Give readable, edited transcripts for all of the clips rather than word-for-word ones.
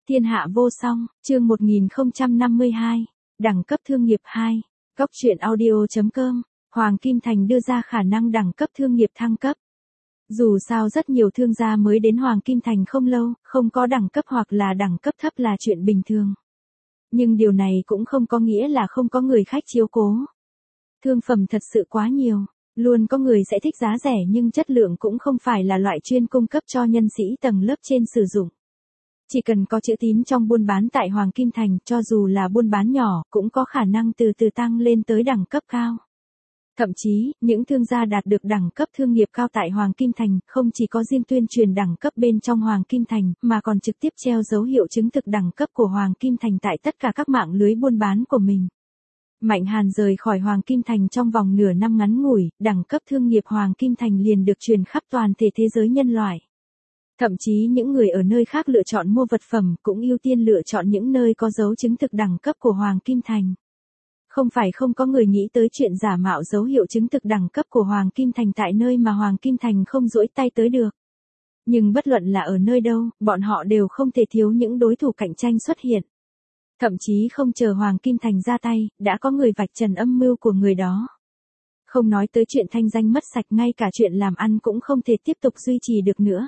Thiên hạ vô song, chương 1052, đẳng cấp thương nghiệp 2, Cốc truyện audio.com, Hoàng Kim Thành đưa ra khả năng đẳng cấp thương nghiệp thăng cấp. Dù sao rất nhiều thương gia mới đến Hoàng Kim Thành không lâu, không có đẳng cấp hoặc là đẳng cấp thấp là chuyện bình thường. Nhưng điều này cũng không có nghĩa là không có người khách chiếu cố. Thương phẩm thật sự quá nhiều, luôn có người sẽ thích giá rẻ nhưng chất lượng cũng không phải là loại chuyên cung cấp cho nhân sĩ tầng lớp trên sử dụng. Chỉ cần có chữ tín trong buôn bán tại Hoàng Kim Thành, cho dù là buôn bán nhỏ, cũng có khả năng từ từ tăng lên tới đẳng cấp cao. Thậm chí, những thương gia đạt được đẳng cấp thương nghiệp cao tại Hoàng Kim Thành, không chỉ có riêng tuyên truyền đẳng cấp bên trong Hoàng Kim Thành, mà còn trực tiếp treo dấu hiệu chứng thực đẳng cấp của Hoàng Kim Thành tại tất cả các mạng lưới buôn bán của mình. Mạnh Hàn rời khỏi Hoàng Kim Thành trong vòng nửa năm ngắn ngủi, đẳng cấp thương nghiệp Hoàng Kim Thành liền được truyền khắp toàn thể thế giới nhân loại. Thậm chí những người ở nơi khác lựa chọn mua vật phẩm cũng ưu tiên lựa chọn những nơi có dấu chứng thực đẳng cấp của Hoàng Kim Thành. Không phải không có người nghĩ tới chuyện giả mạo dấu hiệu chứng thực đẳng cấp của Hoàng Kim Thành tại nơi mà Hoàng Kim Thành không duỗi tay tới được. Nhưng bất luận là ở nơi đâu, bọn họ đều không thể thiếu những đối thủ cạnh tranh xuất hiện. Thậm chí không chờ Hoàng Kim Thành ra tay, đã có người vạch trần âm mưu của người đó. Không nói tới chuyện thanh danh mất sạch, ngay cả chuyện làm ăn cũng không thể tiếp tục duy trì được nữa.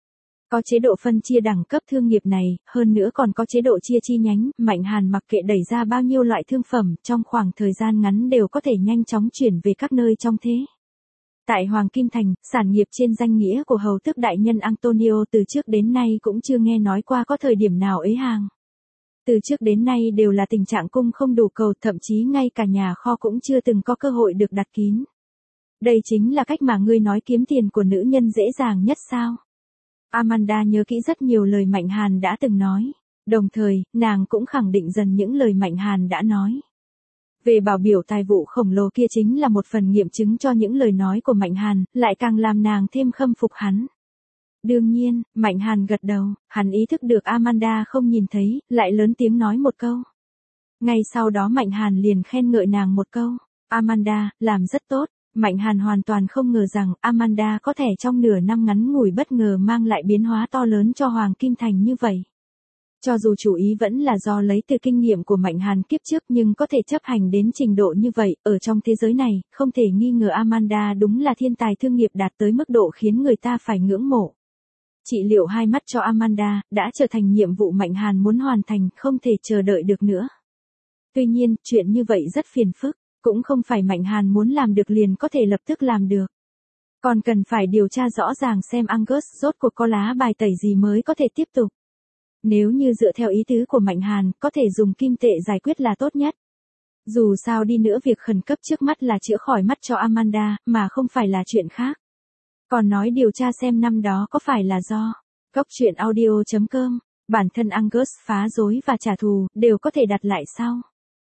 Có chế độ phân chia đẳng cấp thương nghiệp này, hơn nữa còn có chế độ chia chi nhánh, Mạnh Hàn mặc kệ đẩy ra bao nhiêu loại thương phẩm, trong khoảng thời gian ngắn đều có thể nhanh chóng chuyển về các nơi trong thế. Tại Hoàng Kim Thành, sản nghiệp trên danh nghĩa của hầu tước đại nhân Antonio từ trước đến nay cũng chưa nghe nói qua có thời điểm nào ế hàng. Từ trước đến nay đều là tình trạng cung không đủ cầu, thậm chí ngay cả nhà kho cũng chưa từng có cơ hội được đặt kín. Đây chính là cách mà ngươi nói kiếm tiền của nữ nhân dễ dàng nhất sao? Amanda nhớ kỹ rất nhiều lời Mạnh Hàn đã từng nói, đồng thời, nàng cũng khẳng định dần những lời Mạnh Hàn đã nói. Về bảo biểu tài vụ khổng lồ kia chính là một phần nghiệm chứng cho những lời nói của Mạnh Hàn, lại càng làm nàng thêm khâm phục hắn. Đương nhiên, Mạnh Hàn gật đầu, hắn ý thức được Amanda không nhìn thấy, lại lớn tiếng nói một câu. Ngay sau đó Mạnh Hàn liền khen ngợi nàng một câu, Amanda, làm rất tốt. Mạnh Hàn hoàn toàn không ngờ rằng Amanda có thể trong nửa năm ngắn ngủi bất ngờ mang lại biến hóa to lớn cho Hoàng Kim Thành như vậy. Cho dù chủ ý vẫn là do lấy từ kinh nghiệm của Mạnh Hàn kiếp trước nhưng có thể chấp hành đến trình độ như vậy, ở trong thế giới này, không thể nghi ngờ Amanda đúng là thiên tài thương nghiệp đạt tới mức độ khiến người ta phải ngưỡng mộ. Trị liệu hai mắt cho Amanda đã trở thành nhiệm vụ Mạnh Hàn muốn hoàn thành, không thể chờ đợi được nữa. Tuy nhiên, chuyện như vậy rất phiền phức. Cũng không phải Mạnh Hàn muốn làm được liền có thể lập tức làm được. Còn cần phải điều tra rõ ràng xem Angus rốt cuộc có lá bài tẩy gì mới có thể tiếp tục. Nếu như dựa theo ý tứ của Mạnh Hàn, có thể dùng kim tệ giải quyết là tốt nhất. Dù sao đi nữa việc khẩn cấp trước mắt là chữa khỏi mắt cho Amanda, mà không phải là chuyện khác. Còn nói điều tra xem năm đó có phải là do Cốc truyện audio.com, bản thân Angus phá rối và trả thù, đều có thể đặt lại sau.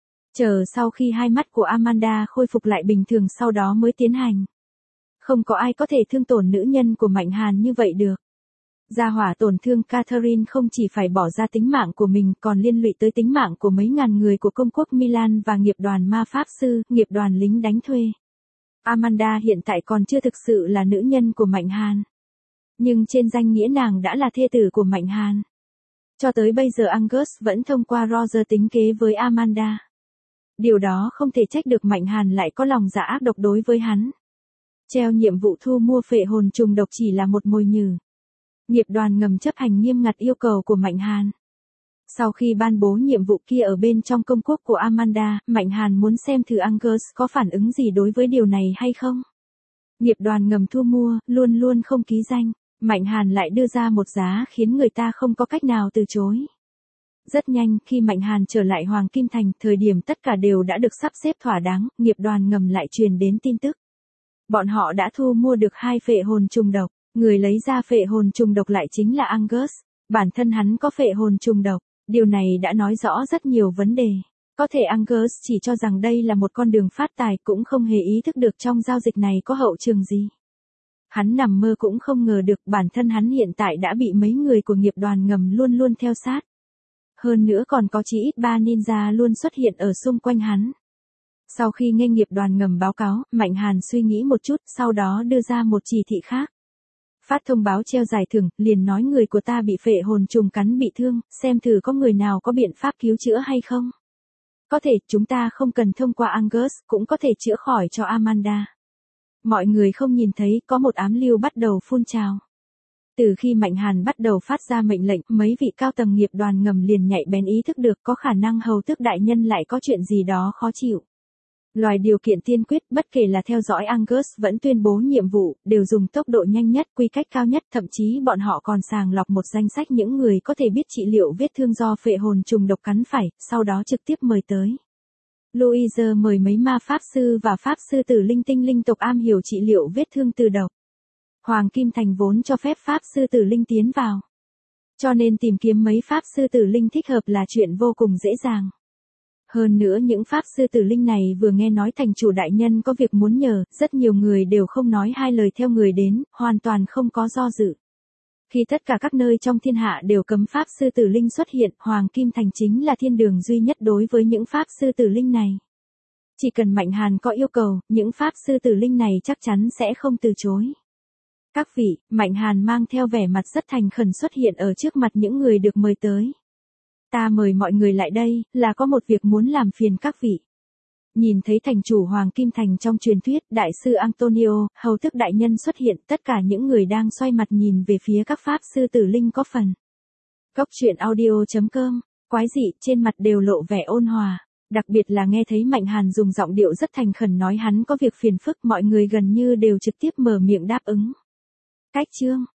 Chờ sau khi hai mắt của Amanda khôi phục lại bình thường sau đó mới tiến hành. Không có ai có thể thương tổn nữ nhân của Mạnh Hàn như vậy được. Gia hỏa tổn thương Catherine không chỉ phải bỏ ra tính mạng của mình còn liên lụy tới tính mạng của mấy ngàn người của công quốc Milan và nghiệp đoàn ma pháp sư, nghiệp đoàn lính đánh thuê. Amanda hiện tại còn chưa thực sự là nữ nhân của Mạnh Hàn. Nhưng trên danh nghĩa nàng đã là thê tử của Mạnh Hàn. Cho tới bây giờ Angus vẫn thông qua Roger tính kế với Amanda. Điều đó không thể trách được Mạnh Hàn lại có lòng dạ ác độc đối với hắn. Treo nhiệm vụ thu mua phệ hồn trùng độc chỉ là một mồi nhử. Nghiệp đoàn ngầm chấp hành nghiêm ngặt yêu cầu của Mạnh Hàn. Sau khi ban bố nhiệm vụ kia ở bên trong công quốc của Amanda, Mạnh Hàn muốn xem thử Angus có phản ứng gì đối với điều này hay không. Nghiệp đoàn ngầm thu mua, luôn luôn không ký danh, Mạnh Hàn lại đưa ra một giá khiến người ta không có cách nào từ chối. Rất nhanh, khi Mạnh Hàn trở lại Hoàng Kim Thành, thời điểm tất cả đều đã được sắp xếp thỏa đáng, nghiệp đoàn ngầm lại truyền đến tin tức. Bọn họ đã thu mua được 2 phệ hồn trùng độc, người lấy ra phệ hồn trùng độc lại chính là Angus, bản thân hắn có phệ hồn trùng độc, điều này đã nói rõ rất nhiều vấn đề. Có thể Angus chỉ cho rằng đây là một con đường phát tài cũng không hề ý thức được trong giao dịch này có hậu trường gì. Hắn nằm mơ cũng không ngờ được bản thân hắn hiện tại đã bị mấy người của nghiệp đoàn ngầm luôn luôn theo sát. Hơn nữa còn có chí ít 3 ninja luôn xuất hiện ở xung quanh hắn. Sau khi nghe nghiệp đoàn ngầm báo cáo, Mạnh Hàn suy nghĩ một chút, sau đó đưa ra một chỉ thị khác. Phát thông báo treo giải thưởng, liền nói người của ta bị phệ hồn trùng cắn bị thương, xem thử có người nào có biện pháp cứu chữa hay không. Có thể, chúng ta không cần thông qua Angus, cũng có thể chữa khỏi cho Amanda. Mọi người không nhìn thấy, có một ám lưu bắt đầu phun trào. Từ khi Mạnh Hàn bắt đầu phát ra mệnh lệnh, mấy vị cao tầng nghiệp đoàn ngầm liền nhạy bén ý thức được có khả năng hầu tước đại nhân lại có chuyện gì đó khó chịu. Loài điều kiện tiên quyết, bất kể là theo dõi Angus vẫn tuyên bố nhiệm vụ, đều dùng tốc độ nhanh nhất, quy cách cao nhất, thậm chí bọn họ còn sàng lọc một danh sách những người có thể biết trị liệu vết thương do phệ hồn trùng độc cắn phải, sau đó trực tiếp mời tới. Louise mời mấy ma pháp sư và pháp sư tử linh tinh linh tộc am hiểu trị liệu vết thương từ độc. Hoàng Kim Thành vốn cho phép pháp sư tử linh tiến vào. Cho nên tìm kiếm mấy pháp sư tử linh thích hợp là chuyện vô cùng dễ dàng. Hơn nữa những pháp sư tử linh này vừa nghe nói thành chủ đại nhân có việc muốn nhờ, rất nhiều người đều không nói hai lời theo người đến, hoàn toàn không có do dự. Khi tất cả các nơi trong thiên hạ đều cấm pháp sư tử linh xuất hiện, Hoàng Kim Thành chính là thiên đường duy nhất đối với những pháp sư tử linh này. Chỉ cần Mạnh Hàn có yêu cầu, những pháp sư tử linh này chắc chắn sẽ không từ chối. Các vị, Mạnh Hàn mang theo vẻ mặt rất thành khẩn xuất hiện ở trước mặt những người được mời tới. Ta mời mọi người lại đây, là có một việc muốn làm phiền các vị. Nhìn thấy thành chủ Hoàng Kim Thành trong truyền thuyết, đại sư Antonio, hầu tước đại nhân xuất hiện, tất cả những người đang xoay mặt nhìn về phía các pháp sư tử linh có phần. Cốc truyện audio.com, quái dị, trên mặt đều lộ vẻ ôn hòa. Đặc biệt là nghe thấy Mạnh Hàn dùng giọng điệu rất thành khẩn nói hắn có việc phiền phức, mọi người gần như đều trực tiếp mở miệng đáp ứng. Cách chương